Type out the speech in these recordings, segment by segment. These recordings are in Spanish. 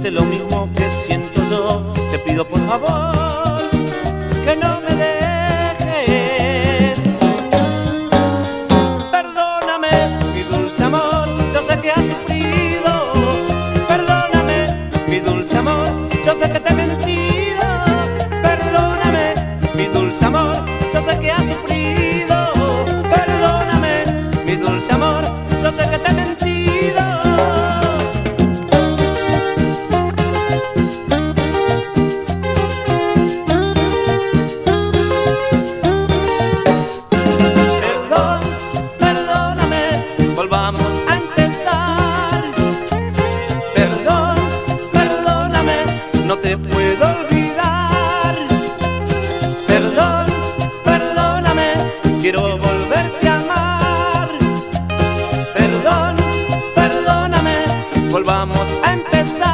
sientes lo mismo que siento yo, te pido por favor que no me dejes. Perdóname, mi dulce amor, yo sé que has sufrido. Perdóname, mi dulce amor, yo sé que te he mentido. Perdóname, mi dulce amor, yo sé que has sufrido. Perdóname, mi dulce amor, yo sé que te he mentido. Volvamos a empezar. Perdón, perdóname, no te puedo olvidar. Perdón, perdóname, quiero volverte a amar. Perdón, perdóname, volvamos a empezar.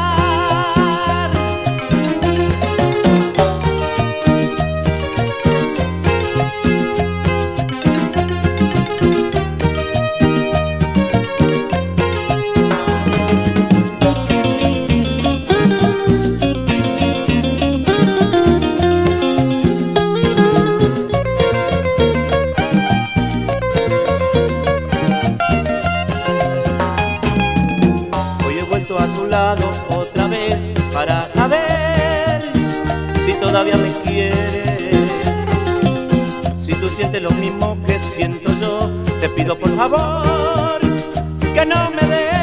A tu lado otra vez para saber si todavía me quieres. Si tú sientes lo mismo que siento yo, te pido por favor que no me dejes.